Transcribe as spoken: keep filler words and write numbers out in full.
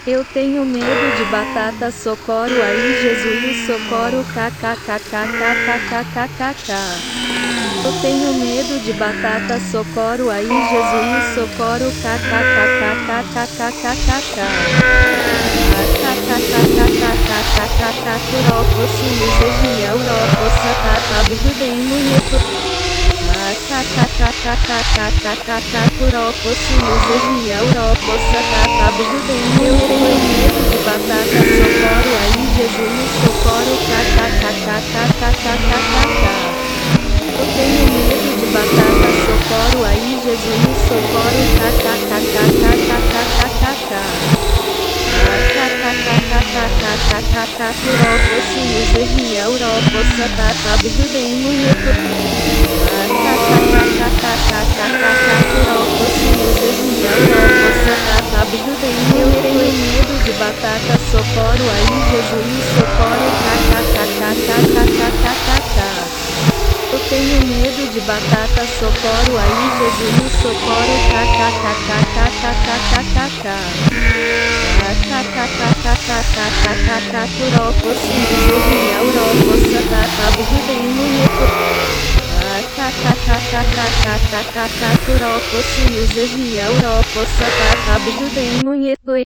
Eu tenho medo de batata, socorro aí Jesus, socorro kkkkkkkkkkk. Eu tenho medo de batata, socorro aí Jesus, socorro kkkkkkkkkkk. Kkkkkkkkkkk turópocinhos evia europossa tatabudem munheto. Kkkkkkkkkkk turópocinhos evia europossa tatabudem munheto. Eu tenho medo de batata, socorro aí Jesus, socorro kkkkkkkkk. Eu tenho medo de batata, socorro aí Jesus, socorro kkkkkkkkk. Kkkkkkkkk turópocinhos evia europossa tatabudem munheto. Kkkkkkkkk turópocinhos evia europossa tatabudem munheto. Eu tenho medo de batata, socorro aí Jesus, socorro kkkkkkkkk. Eu tenho medo de batata, socorro aí Jesus, socorro kkkkkkkkk. Kkkkkkkkk turópocinhos evia europossa tatabudem munheto. Kkkkkkkkk turópocinhos evia europossa tatabudem munheto.